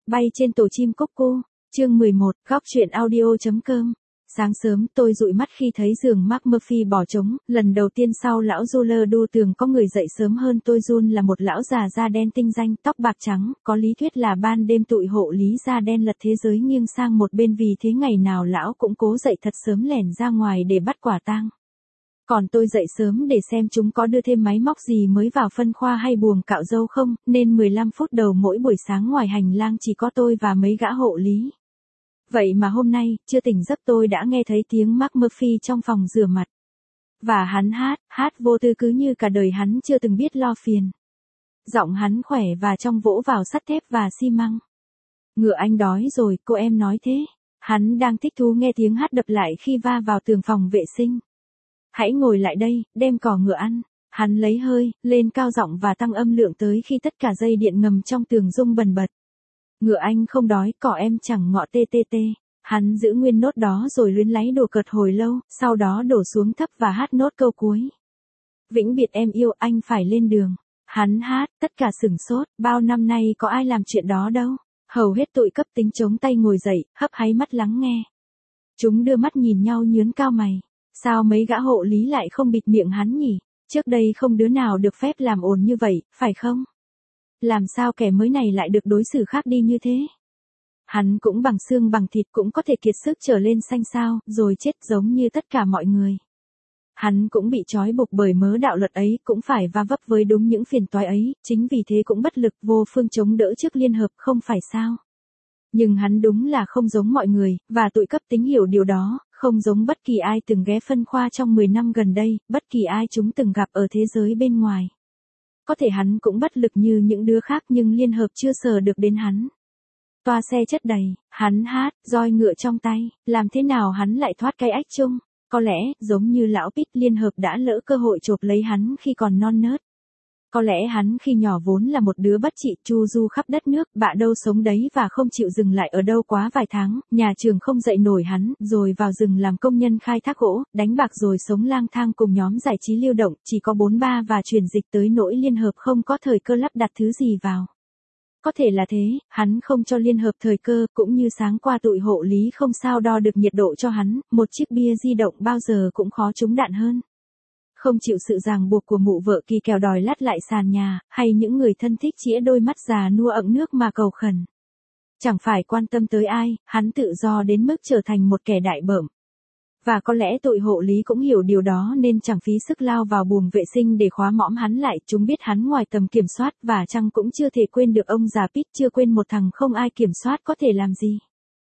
Bay trên tổ chim cúc cu, chương 11, góc truyện audio.com. Sáng sớm tôi dụi mắt khi thấy giường Mark Murphy bỏ trống, lần đầu tiên sau lão Jule đu tường có người dậy sớm hơn tôi. Jun là một lão già da đen tinh danh, tóc bạc trắng, có lý thuyết là ban đêm tụi hộ lý da đen lật thế giới nghiêng sang một bên, vì thế ngày nào lão cũng cố dậy thật sớm lẻn ra ngoài để bắt quả tang. Còn tôi dậy sớm để xem chúng có đưa thêm máy móc gì mới vào phân khoa hay buồng cạo râu không, nên 15 phút đầu mỗi buổi sáng ngoài hành lang chỉ có tôi và mấy gã hộ lý. Vậy mà hôm nay, chưa tỉnh giấc tôi đã nghe thấy tiếng Mark Murphy trong phòng rửa mặt. Và hắn hát vô tư cứ như cả đời hắn chưa từng biết lo phiền. Giọng hắn khỏe và trong vỗ vào sắt thép và xi măng. Ngựa anh đói rồi, cô em nói thế. Hắn đang thích thú nghe tiếng hát đập lại khi va vào tường phòng vệ sinh. Hãy ngồi lại đây, đem cỏ ngựa ăn. Hắn lấy hơi, lên cao giọng và tăng âm lượng tới khi tất cả dây điện ngầm trong tường rung bần bật. Ngựa anh không đói, cỏ em chẳng ngọ tê tê tê. Hắn giữ nguyên nốt đó rồi luyến láy đùa cợt hồi lâu, sau đó đổ xuống thấp và hát nốt câu cuối. Vĩnh biệt em yêu, anh phải lên đường. Hắn hát, tất cả sửng sốt, bao năm nay có ai làm chuyện đó đâu. Hầu hết tụi cấp tính chống tay ngồi dậy, hấp háy mắt lắng nghe. Chúng đưa mắt nhìn nhau nhướng cao mày. Sao mấy gã hộ lý lại không bịt miệng hắn nhỉ? Trước đây không đứa nào được phép làm ồn như vậy, phải không? Làm sao kẻ mới này lại được đối xử khác đi như thế? Hắn cũng bằng xương bằng thịt, cũng có thể kiệt sức trở lên xanh xao, rồi chết giống như tất cả mọi người. Hắn cũng bị trói buộc bởi mớ đạo luật ấy, cũng phải va vấp với đúng những phiền toái ấy, chính vì thế cũng bất lực vô phương chống đỡ trước liên hợp, không phải sao? Nhưng hắn đúng là không giống mọi người, và tụi cấp tính hiểu điều đó, không giống bất kỳ ai từng ghé phân khoa trong 10 năm gần đây, bất kỳ ai chúng từng gặp ở thế giới bên ngoài. Có thể hắn cũng bất lực như những đứa khác, nhưng liên hợp chưa sờ được đến hắn. Toa xe chất đầy, hắn hát, roi ngựa trong tay, làm thế nào hắn lại thoát cái ách chung? Có lẽ, giống như lão Pít, liên hợp đã lỡ cơ hội chộp lấy hắn khi còn non nớt. Có lẽ hắn khi nhỏ vốn là một đứa bất trị, chu du khắp đất nước, bạ đâu sống đấy và không chịu dừng lại ở đâu quá vài tháng, nhà trường không dạy nổi hắn, rồi vào rừng làm công nhân khai thác gỗ, đánh bạc rồi sống lang thang cùng nhóm giải trí lưu động, chỉ có 43 và chuyển dịch tới nỗi liên hợp không có thời cơ lắp đặt thứ gì vào. Có thể là thế, hắn không cho liên hợp thời cơ, cũng như sáng qua tụi hộ lý không sao đo được nhiệt độ cho hắn, một chiếc bia di động bao giờ cũng khó trúng đạn hơn. Không chịu sự ràng buộc của mụ vợ kỳ kèo đòi lát lại sàn nhà, hay những người thân thích chĩa đôi mắt già nua ậm nước mà cầu khẩn. Chẳng phải quan tâm tới ai, hắn tự do đến mức trở thành một kẻ đại bợm. Và có lẽ tụi hộ lý cũng hiểu điều đó nên chẳng phí sức lao vào buồng vệ sinh để khóa mõm hắn lại, chúng biết hắn ngoài tầm kiểm soát và chăng cũng chưa thể quên được ông già Pít, chưa quên một thằng không ai kiểm soát có thể làm gì.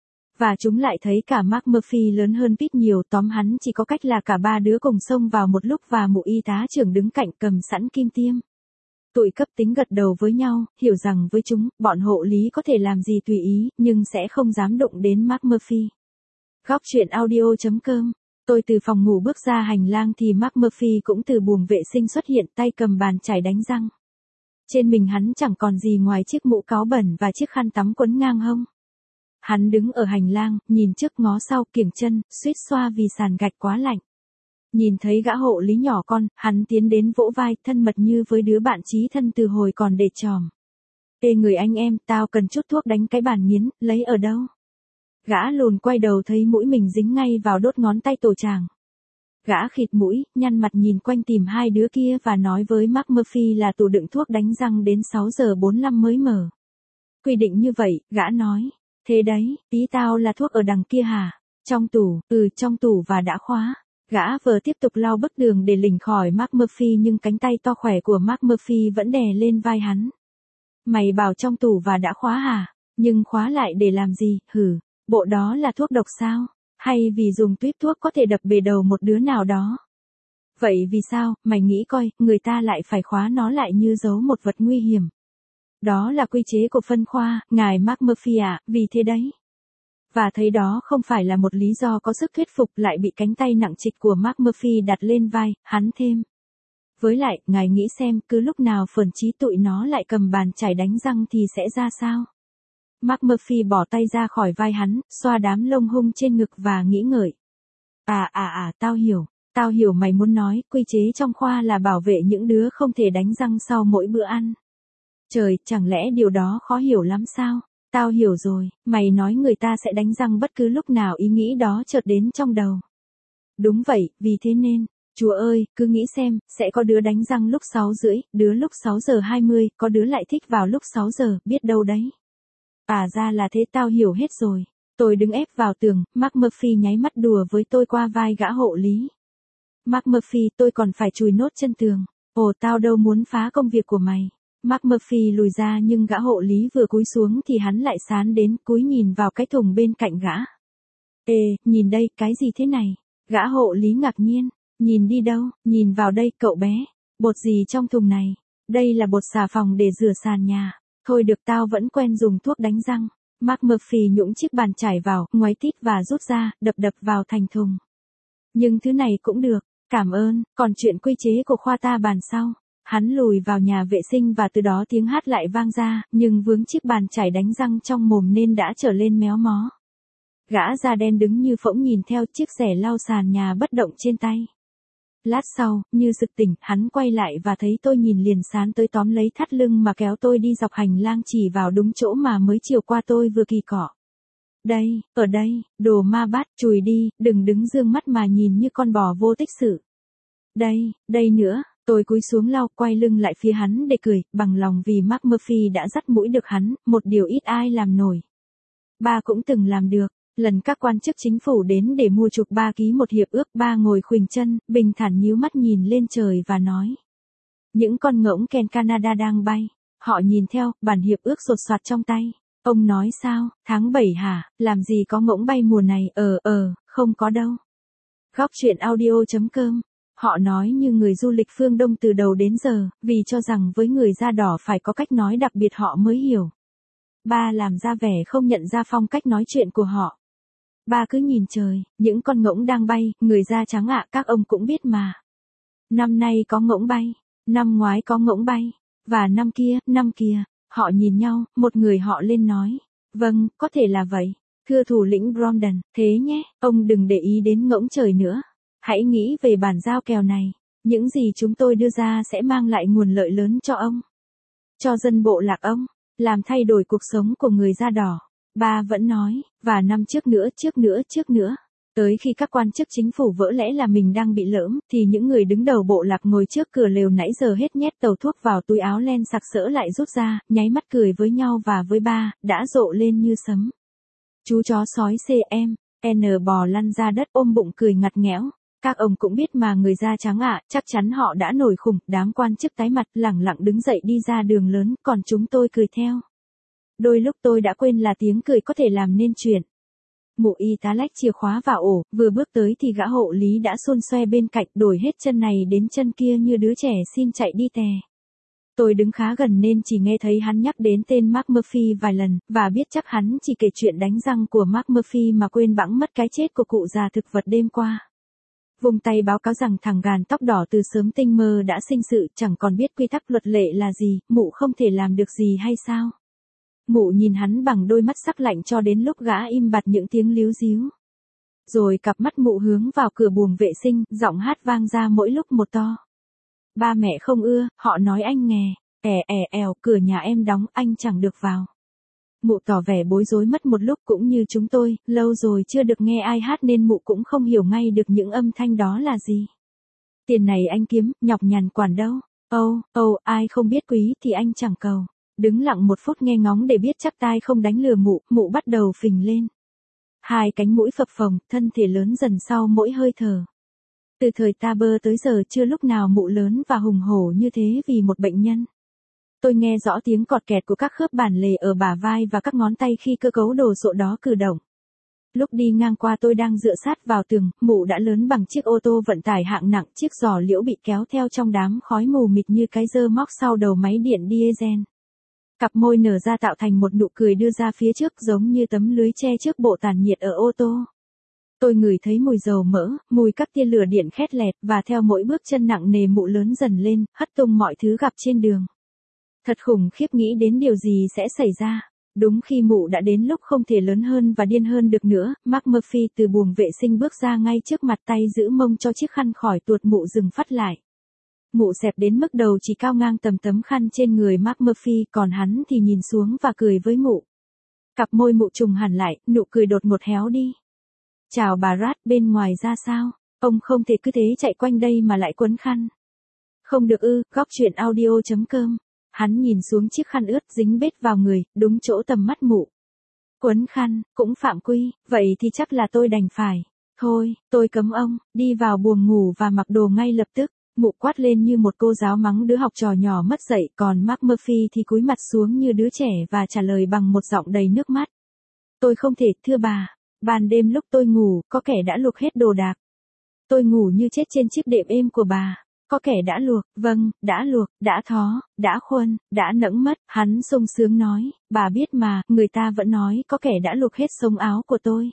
Và chúng lại thấy cả Mark Murphy lớn hơn Pít nhiều, tóm hắn chỉ có cách là cả ba đứa cùng xông vào một lúc và mụ y tá trưởng đứng cạnh cầm sẵn kim tiêm. Tụi cấp tính gật đầu với nhau, hiểu rằng với chúng, bọn hộ lý có thể làm gì tùy ý, nhưng sẽ không dám đụng đến Mark Murphy. Góc truyện audio.com. Tôi từ phòng ngủ bước ra hành lang thì Mark Murphy cũng từ buồng vệ sinh xuất hiện, tay cầm bàn chải đánh răng. Trên mình hắn chẳng còn gì ngoài chiếc mũ cáu bẩn và chiếc khăn tắm quấn ngang hông. Hắn đứng ở hành lang, nhìn trước ngó sau, kiểng chân, suýt xoa vì sàn gạch quá lạnh. Nhìn thấy gã hộ lý nhỏ con, hắn tiến đến vỗ vai, thân mật như với đứa bạn chí thân từ hồi còn để tròm. Ê người anh em, tao cần chút thuốc đánh cái bàn nghiến, lấy ở đâu? Gã lùn quay đầu thấy mũi mình dính ngay vào đốt ngón tay tổ chàng. Gã khịt mũi, nhăn mặt nhìn quanh tìm hai đứa kia và nói với Mark Murphy là tủ đựng thuốc đánh răng đến 6 giờ 45 mới mở. Quy định như vậy, gã nói. Thế đấy, ý tao là thuốc ở đằng kia hả? Trong tủ, trong tủ và đã khóa. Gã vừa tiếp tục lau bức đường để lỉnh khỏi Mark Murphy nhưng cánh tay to khỏe của Mark Murphy vẫn đè lên vai hắn. Mày bảo trong tủ và đã khóa hả? Nhưng khóa lại để làm gì, hử? Bộ đó là thuốc độc sao? Hay vì dùng tuýp thuốc có thể đập bể đầu một đứa nào đó? Vậy vì sao, mày nghĩ coi, người ta lại phải khóa nó lại như giấu một vật nguy hiểm? Đó là quy chế của phân khoa, ngài Mark Murphy ạ, vì thế đấy. Và thấy đó không phải là một lý do có sức thuyết phục, lại bị cánh tay nặng trịch của Mark Murphy đặt lên vai, hắn thêm. Với lại, ngài nghĩ xem, cứ lúc nào phởn chí tụi nó lại cầm bàn chải đánh răng thì sẽ ra sao? Mark Murphy bỏ tay ra khỏi vai hắn, xoa đám lông hung trên ngực và nghĩ ngợi. Tao hiểu mày muốn nói, quy chế trong khoa là bảo vệ những đứa không thể đánh răng sau mỗi bữa ăn. Trời, chẳng lẽ điều đó khó hiểu lắm sao? Tao hiểu rồi, mày nói người ta sẽ đánh răng bất cứ lúc nào ý nghĩ đó chợt đến trong đầu. Đúng vậy, vì thế nên, Chúa ơi, cứ nghĩ xem, sẽ có đứa đánh răng lúc 6 rưỡi, đứa lúc 6:20, có đứa lại thích vào lúc 6 giờ, biết đâu đấy. À ra là thế, tao hiểu hết rồi. Tôi đứng ép vào tường, Mark Murphy nháy mắt đùa với tôi qua vai gã hộ lý. Mark Murphy, tôi còn phải chùi nốt chân tường. Ồ, tao đâu muốn phá công việc của mày. Mark Murphy lùi ra nhưng gã hộ lý vừa cúi xuống thì hắn lại sán đến, cúi nhìn vào cái thùng bên cạnh gã. Ê, nhìn đây, cái gì thế này? Gã hộ lý ngạc nhiên. Nhìn đi đâu, nhìn vào đây cậu bé. Bột gì trong thùng này? Đây là bột xà phòng để rửa sàn nhà. Thôi được, tao vẫn quen dùng thuốc đánh răng. Mark Murphy nhũng chiếc bàn chải vào, ngoáy tít và rút ra, đập vào thành thùng. Nhưng thứ này cũng được, cảm ơn, còn chuyện quy chế của khoa ta bàn sau. Hắn lùi vào nhà vệ sinh và từ đó tiếng hát lại vang ra, nhưng vướng chiếc bàn chải đánh răng trong mồm nên đã trở lên méo mó. Gã da đen đứng như phỗng nhìn theo chiếc xẻ lau sàn nhà bất động trên tay. Lát sau, như sực tỉnh, hắn quay lại và thấy tôi nhìn liền sán tới tóm lấy thắt lưng mà kéo tôi đi dọc hành lang chỉ vào đúng chỗ mà mới chiều qua tôi vừa kỳ cọ. Đây, ở đây, đồ ma bát, chùi đi, đừng đứng dương mắt mà nhìn như con bò vô tích sự. Đây nữa, tôi cúi xuống lau, quay lưng lại phía hắn để cười, bằng lòng vì Mark Murphy đã dắt mũi được hắn, một điều ít ai làm nổi. Ba cũng từng làm được. Lần các quan chức chính phủ đến để mua chuộc ba ký một hiệp ước, ba ngồi khuỳnh chân, bình thản nhíu mắt nhìn lên trời và nói. Những con ngỗng kèn Canada đang bay. Họ nhìn theo, bản hiệp ước sột soạt trong tay. Ông nói sao, tháng 7 hả, làm gì có ngỗng bay mùa này, không có đâu. Góc chuyện audio.com. Họ nói như người du lịch phương Đông từ đầu đến giờ, vì cho rằng với người da đỏ phải có cách nói đặc biệt họ mới hiểu. Ba làm ra vẻ không nhận ra phong cách nói chuyện của họ. Ba cứ nhìn trời, những con ngỗng đang bay, người da trắng ạ, các ông cũng biết mà. Năm nay có ngỗng bay, năm ngoái có ngỗng bay, và năm kia, họ nhìn nhau, một người họ lên nói. Vâng, có thể là vậy. Thưa thủ lĩnh Bromden, thế nhé, ông đừng để ý đến ngỗng trời nữa. Hãy nghĩ về bản giao kèo này. Những gì chúng tôi đưa ra sẽ mang lại nguồn lợi lớn cho ông. Cho dân bộ lạc ông, làm thay đổi cuộc sống của người da đỏ. Ba vẫn nói, và năm trước nữa. Tới khi các quan chức chính phủ vỡ lẽ là mình đang bị lỡm, thì những người đứng đầu bộ lạc ngồi trước cửa lều nãy giờ hết nhét tàu thuốc vào túi áo len sặc sỡ lại rút ra, nháy mắt cười với nhau và với ba, đã rộ lên như sấm. Chú chó sói CM, bò lăn ra đất ôm bụng cười ngặt nghẽo. Các ông cũng biết mà người da trắng ạ, chắc chắn họ đã nổi khủng, đám quan chức tái mặt lẳng lặng đứng dậy đi ra đường lớn, còn chúng tôi cười theo. Đôi lúc tôi đã quên là tiếng cười có thể làm nên chuyện. Mụ y tá lách chìa khóa vào ổ, vừa bước tới thì gã hộ lý đã xôn xoe bên cạnh, đổi hết chân này đến chân kia như đứa trẻ xin chạy đi tè. Tôi đứng khá gần nên chỉ nghe thấy hắn nhắc đến tên Mark Murphy vài lần, và biết chắc hắn chỉ kể chuyện đánh răng của Mark Murphy mà quên bẵng mất cái chết của cụ già thực vật đêm qua. Vùng tay báo cáo rằng thằng gàn tóc đỏ từ sớm tinh mơ đã sinh sự, chẳng còn biết quy tắc luật lệ là gì, mụ không thể làm được gì hay sao? Mụ nhìn hắn bằng đôi mắt sắc lạnh cho đến lúc gã im bặt những tiếng líu ríu. Rồi cặp mắt mụ hướng vào cửa buồng vệ sinh, giọng hát vang ra mỗi lúc một to. Ba mẹ không ưa, họ nói anh nghè, cửa nhà em đóng, anh chẳng được vào. Mụ tỏ vẻ bối rối mất một lúc cũng như chúng tôi, lâu rồi chưa được nghe ai hát nên mụ cũng không hiểu ngay được những âm thanh đó là gì. Tiền này anh kiếm, nhọc nhằn quản đâu. Ai không biết quý thì anh chẳng cầu. Đứng lặng một phút nghe ngóng để biết chắc tai không đánh lừa mụ bắt đầu phình lên. Hai cánh mũi phập phồng, thân thể lớn dần sau mỗi hơi thở. Từ thời ta bơ tới giờ chưa lúc nào mụ lớn và hùng hổ như thế vì một bệnh nhân. Tôi nghe rõ tiếng cọt kẹt của các khớp bản lề ở bả vai và các ngón tay khi cơ cấu đồ sộ đó cử động. Lúc đi ngang qua tôi đang dựa sát vào tường, mụ đã lớn bằng chiếc ô tô vận tải hạng nặng, chiếc giò liễu bị kéo theo trong đám khói mù mịt như cái rơ móc sau đầu máy điện diesel. Cặp môi nở ra tạo thành một nụ cười đưa ra phía trước giống như tấm lưới che trước bộ tản nhiệt ở ô tô. Tôi ngửi thấy mùi dầu mỡ, mùi các tia lửa điện khét lẹt và theo mỗi bước chân nặng nề mụ lớn dần lên, hất tung mọi thứ gặp trên đường. Thật khủng khiếp nghĩ đến điều gì sẽ xảy ra. Đúng khi mụ đã đến lúc không thể lớn hơn và điên hơn được nữa, Mark Murphy từ buồng vệ sinh bước ra ngay trước mặt tay giữ mông cho chiếc khăn khỏi tuột mụ dừng phát lại. Mụ xẹp đến mức đầu chỉ cao ngang tầm tấm khăn trên người Mark Murphy, còn hắn thì nhìn xuống và cười với mụ. Cặp môi mụ trùng hẳn lại, nụ cười đột ngột héo đi. Chào bà Rat, bên ngoài ra sao? Ông không thể cứ thế chạy quanh đây mà lại quấn khăn. Không được ư, góc chuyện audio.com. Hắn nhìn xuống chiếc khăn ướt dính bết vào người, đúng chỗ tầm mắt mụ. Quấn khăn, cũng phạm quy, vậy thì chắc là tôi đành phải. Thôi, tôi cấm ông, đi vào buồng ngủ và mặc đồ ngay lập tức. Mụ quát lên như một cô giáo mắng đứa học trò nhỏ mất dạy, còn Mark Murphy thì cúi mặt xuống như đứa trẻ và trả lời bằng một giọng đầy nước mắt. Tôi không thể, thưa bà. Ban đêm lúc tôi ngủ, có kẻ đã luộc hết đồ đạc. Tôi ngủ như chết trên chiếc đệm êm của bà. Có kẻ đã luộc, vâng, đã luộc, đã thó, đã khuân, đã nẫng mất. Hắn sung sướng nói, bà biết mà, người ta vẫn nói có kẻ đã luộc hết sống áo của tôi.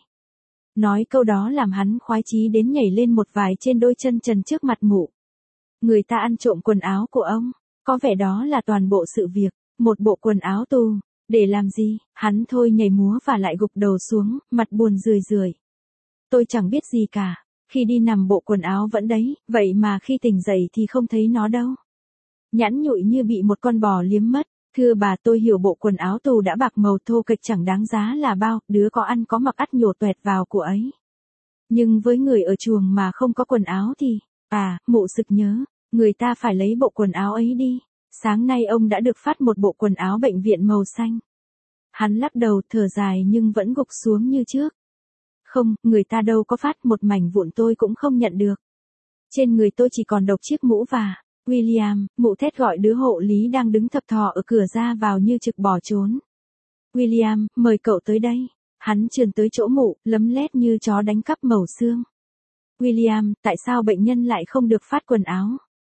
Nói câu đó làm hắn khoái chí đến nhảy lên một vài trên đôi chân trần trước mặt mụ. Người ta ăn trộm quần áo của ông, có vẻ đó là toàn bộ sự việc, một bộ quần áo tù, để làm gì, hắn thôi nhảy múa và lại gục đầu xuống, mặt buồn rười rượi. Tôi chẳng biết gì cả, khi đi nằm bộ quần áo vẫn đấy, vậy mà khi tỉnh dậy thì không thấy nó đâu. Nhẵn nhụi như bị một con bò liếm mất, thưa bà tôi hiểu bộ quần áo tù đã bạc màu thô kệch chẳng đáng giá là bao, đứa có ăn có mặc ắt nhổ toẹt vào của ấy. Nhưng với người ở chuồng mà không có quần áo thì, mụ sực nhớ. Người ta phải lấy bộ quần áo ấy đi. Sáng nay ông đã được phát một bộ quần áo bệnh viện màu xanh. Hắn lắc đầu thở dài nhưng vẫn gục xuống như trước. Không, người ta đâu có phát một mảnh vụn tôi cũng không nhận được. Trên người tôi chỉ còn độc chiếc mũ và... William, mụ thét gọi đứa hộ lý đang đứng thập thò ở cửa ra vào như trực bỏ trốn. William, mời cậu tới đây. Hắn trườn tới chỗ mụ, lấm lét như chó đánh cắp mẩu xương. William, tại sao bệnh nhân lại không được phát quần áo?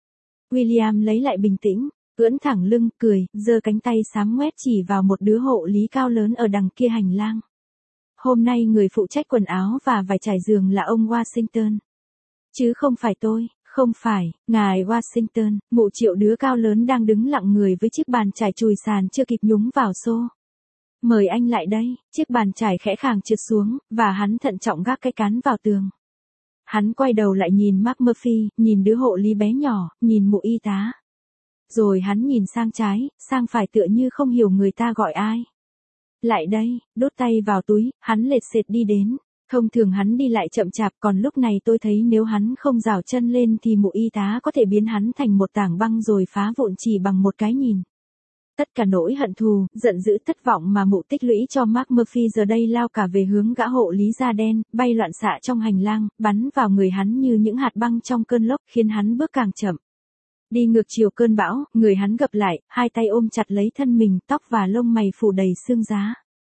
William lấy lại bình tĩnh, ưỡn thẳng lưng, cười, giơ cánh tay xám ngoét chỉ vào một đứa hộ lý cao lớn ở đằng kia hành lang. Hôm nay người phụ trách quần áo và vải trải giường là ông Washington. Chứ không phải tôi, không phải, ngài Washington, mụ Triệu đứa cao lớn đang đứng lặng người với chiếc bàn trải chùi sàn chưa kịp nhúng vào xô. Mời anh lại đây, chiếc bàn trải khẽ khàng trượt xuống, và hắn thận trọng gác cái cán vào tường. Hắn quay đầu lại nhìn Mark Murphy, nhìn đứa hộ lý bé nhỏ, nhìn mụ y tá. Rồi hắn nhìn sang trái, sang phải tựa như không hiểu người ta gọi ai. Lại đây, đút tay vào túi, hắn lệt sệt đi đến. Thông thường hắn đi lại chậm chạp, còn lúc này tôi thấy nếu hắn không rảo chân lên thì mụ y tá có thể biến hắn thành một tảng băng rồi phá vụn chỉ bằng một cái nhìn. Tất cả nỗi hận thù, giận dữ thất vọng mà mụ tích lũy cho Mark Murphy giờ đây lao cả về hướng gã hộ lý da đen, bay loạn xạ trong hành lang, bắn vào người hắn như những hạt băng trong cơn lốc khiến hắn bước càng chậm. Đi ngược chiều cơn bão, người hắn gập lại, hai tay ôm chặt lấy thân mình, tóc và lông mày phủ đầy sương giá.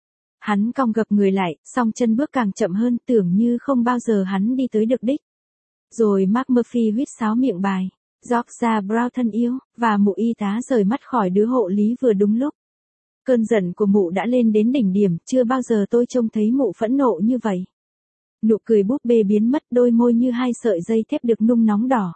Hắn cong gập người lại, song chân bước càng chậm hơn, tưởng như không bao giờ hắn đi tới được đích. Rồi Mark Murphy huýt sáo miệng bài. Georgia Brown thân yêu, và mụ y tá rời mắt khỏi đứa hộ lý vừa đúng lúc. Cơn giận của mụ đã lên đến đỉnh điểm, chưa bao giờ tôi trông thấy mụ phẫn nộ như vậy. Nụ cười búp bê biến mất, đôi môi như hai sợi dây thép được nung nóng đỏ.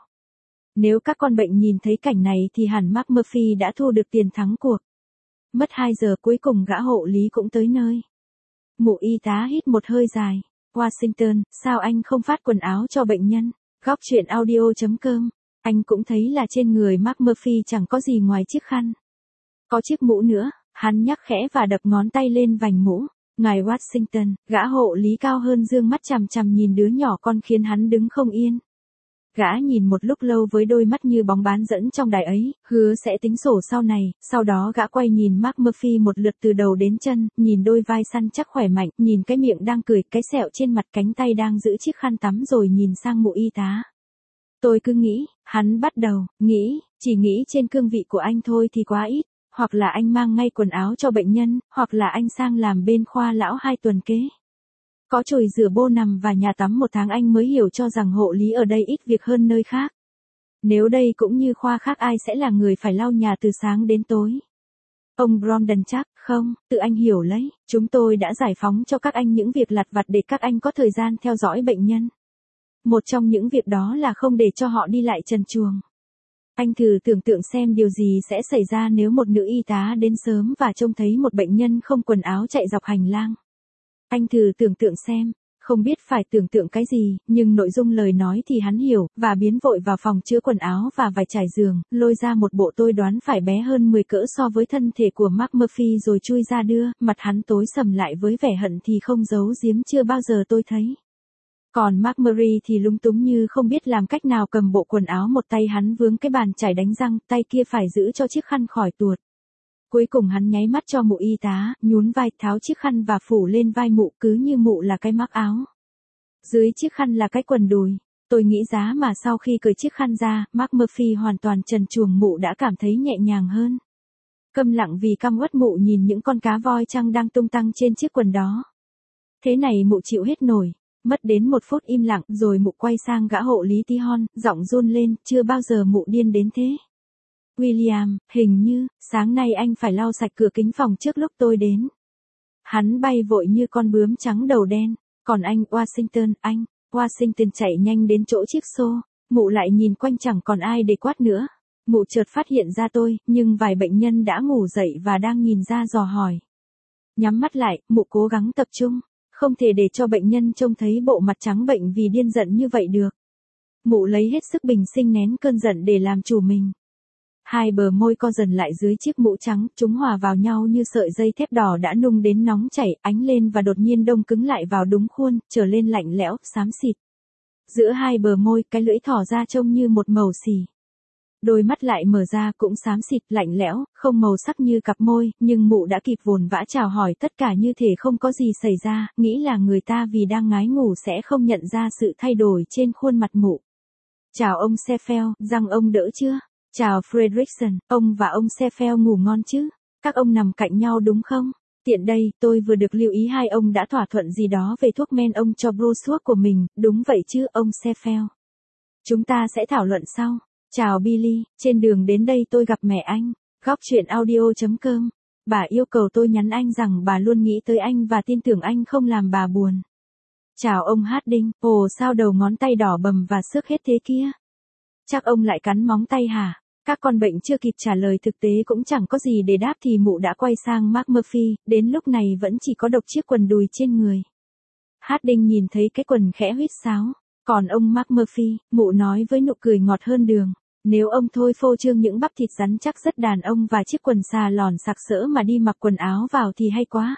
Nếu các con bệnh nhìn thấy cảnh này thì hẳn Mark Murphy đã thu được tiền thắng cuộc. Mất 2 giờ cuối cùng gã hộ lý cũng tới nơi. Mụ y tá hít một hơi dài. Washington, sao anh không phát quần áo cho bệnh nhân? Góc chuyện audio.com. Anh cũng thấy là trên người Mark Murphy chẳng có gì ngoài chiếc khăn. Có chiếc mũ nữa, hắn nhắc khẽ và đập ngón tay lên vành mũ. Ngài Washington, gã hộ lý cao hơn dương mắt chằm chằm nhìn đứa nhỏ con khiến hắn đứng không yên. Gã nhìn một lúc lâu với đôi mắt như bóng bán dẫn trong đài ấy, hứa sẽ tính sổ sau này, sau đó gã quay nhìn Mark Murphy một lượt từ đầu đến chân, nhìn đôi vai săn chắc khỏe mạnh, nhìn cái miệng đang cười, cái sẹo trên mặt, cánh tay đang giữ chiếc khăn tắm rồi nhìn sang mụ y tá. Tôi cứ nghĩ, hắn bắt đầu, chỉ nghĩ trên cương vị của anh thôi thì quá ít, hoặc là anh mang ngay quần áo cho bệnh nhân, hoặc là anh sang làm bên khoa lão 2 tuần kế. Có chổi rửa bô nằm và nhà tắm 1 tháng anh mới hiểu cho rằng hộ lý ở đây ít việc hơn nơi khác. Nếu đây cũng như khoa khác ai sẽ là người phải lau nhà từ sáng đến tối. Ông Brandon chắc, không, tự anh hiểu lấy, chúng tôi đã giải phóng cho các anh những việc lặt vặt để các anh có thời gian theo dõi bệnh nhân. Một trong những việc đó là không để cho họ đi lại trần truồng. Anh thử tưởng tượng xem điều gì sẽ xảy ra nếu một nữ y tá đến sớm và trông thấy một bệnh nhân không quần áo chạy dọc hành lang. Anh thử tưởng tượng xem, không biết phải tưởng tượng cái gì, nhưng nội dung lời nói thì hắn hiểu, và biến vội vào phòng chứa quần áo và vải trải giường, lôi ra một bộ tôi đoán phải bé hơn 10 cỡ so với thân thể của Mark Murphy rồi chui ra đưa, mặt hắn tối sầm lại với vẻ hận thì không giấu giếm chưa bao giờ tôi thấy. Còn Mark Murray thì lúng túng như không biết làm cách nào cầm bộ quần áo, một tay hắn vướng cái bàn chải đánh răng, tay kia phải giữ cho chiếc khăn khỏi tuột. Cuối cùng hắn nháy mắt cho mụ y tá, nhún vai tháo chiếc khăn và phủ lên vai mụ cứ như mụ là cái mác áo. Dưới chiếc khăn là cái quần đùi. Tôi nghĩ giá mà sau khi cởi chiếc khăn ra, Mark Murphy hoàn toàn trần truồng, mụ đã cảm thấy nhẹ nhàng hơn. Câm lặng vì căm uất, mụ nhìn những con cá voi trăng đang tung tăng trên chiếc quần đó. Thế này mụ chịu hết nổi. Mất đến 1 phút im lặng rồi mụ quay sang gã hộ lý tí hon, giọng run lên, chưa bao giờ mụ điên đến thế. William, hình như, sáng nay anh phải lau sạch cửa kính phòng trước lúc tôi đến. Hắn bay vội như con bướm trắng đầu đen, còn anh, anh, Washington chạy nhanh đến chỗ chiếc xô, mụ lại nhìn quanh chẳng còn ai để quát nữa. Mụ chợt phát hiện ra tôi, nhưng vài bệnh nhân đã ngủ dậy và đang nhìn ra dò hỏi. Nhắm mắt lại, mụ cố gắng tập trung. Không thể để cho bệnh nhân trông thấy bộ mặt trắng bệnh vì điên giận như vậy được. Mụ lấy hết sức bình sinh nén cơn giận để làm chủ mình. Hai bờ môi co dần lại dưới chiếc mũ trắng, chúng hòa vào nhau như sợi dây thép đỏ đã nung đến nóng chảy, ánh lên và đột nhiên đông cứng lại vào đúng khuôn, trở lên lạnh lẽo, xám xịt. Giữa hai bờ môi, cái lưỡi thỏ ra trông như một màu xì. Đôi mắt lại mở ra cũng xám xịt, lạnh lẽo, không màu sắc như cặp môi, nhưng mụ đã kịp vồn vã chào hỏi tất cả như thể không có gì xảy ra, nghĩ là người ta vì đang ngái ngủ sẽ không nhận ra sự thay đổi trên khuôn mặt mụ. Chào ông Sheffield, răng ông đỡ chưa? Chào Fredrickson, ông và ông Sheffield ngủ ngon chứ? Các ông nằm cạnh nhau đúng không? Tiện đây, tôi vừa được lưu ý hai ông đã thỏa thuận gì đó về thuốc men ông cho Bruce của mình, đúng vậy chứ ông Sheffield? Chúng ta sẽ thảo luận sau. Chào Billy, trên đường đến đây tôi gặp mẹ anh. Góc chuyện audio.com. Bà yêu cầu tôi nhắn anh rằng bà luôn nghĩ tới anh và tin tưởng anh không làm bà buồn. Chào ông Harding, ồ sao đầu ngón tay đỏ bầm và xước hết thế kia? Chắc ông lại cắn móng tay hả? Các con bệnh chưa kịp trả lời, thực tế cũng chẳng có gì để đáp thì mụ đã quay sang Mark Murphy, đến lúc này vẫn chỉ có độc chiếc quần đùi trên người. Harding nhìn thấy cái quần khẽ huýt sáo. Còn ông Mark Murphy, mụ nói với nụ cười ngọt hơn đường. Nếu ông thôi phô trương những bắp thịt rắn chắc rất đàn ông và chiếc quần xà lòn sặc sỡ mà đi mặc quần áo vào thì hay quá.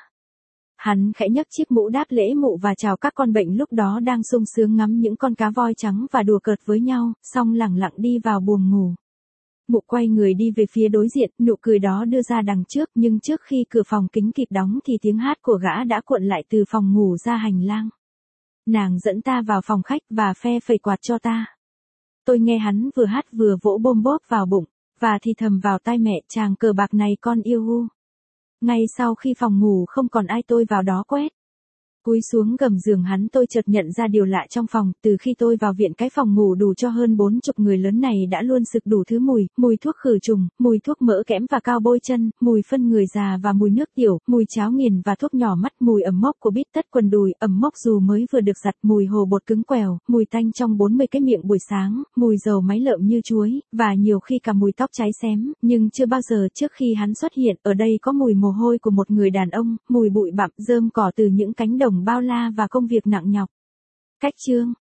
Hắn khẽ nhấc chiếc mũ đáp lễ mụ và chào các con bệnh lúc đó đang sung sướng ngắm những con cá voi trắng và đùa cợt với nhau, xong lẳng lặng đi vào buồng ngủ. Mụ quay người đi về phía đối diện, nụ cười đó đưa ra đằng trước, nhưng trước khi cửa phòng kính kịp đóng thì tiếng hát của gã đã cuộn lại từ phòng ngủ ra hành lang. Nàng dẫn ta vào phòng khách và phe phẩy quạt cho ta. Tôi nghe hắn vừa hát vừa vỗ bôm bốp vào bụng, và thì thầm vào tai mẹ, chàng cờ bạc này con yêu hu. Ngay sau khi phòng ngủ không còn ai tôi vào đó quét. Cúi xuống gầm giường hắn, tôi chợt nhận ra điều lạ trong phòng, từ khi tôi vào viện cái phòng ngủ đủ cho hơn 40 người lớn này đã luôn sực đủ thứ mùi, mùi thuốc khử trùng, mùi thuốc mỡ kẽm và cao bôi chân, mùi phân người già và mùi nước tiểu, mùi cháo nghiền và thuốc nhỏ mắt, mùi ẩm mốc của bít tất quần đùi, ẩm mốc dù mới vừa được giặt, mùi hồ bột cứng quèo, mùi tanh trong 40 cái miệng buổi sáng, mùi dầu máy lợm như chuối, và nhiều khi cả mùi tóc cháy xém, nhưng chưa bao giờ trước khi hắn xuất hiện, ở đây có mùi mồ hôi của một người đàn ông, mùi bụi bặm, rơm cỏ từ những cánh đồng bao la và công việc nặng nhọc. Cách chương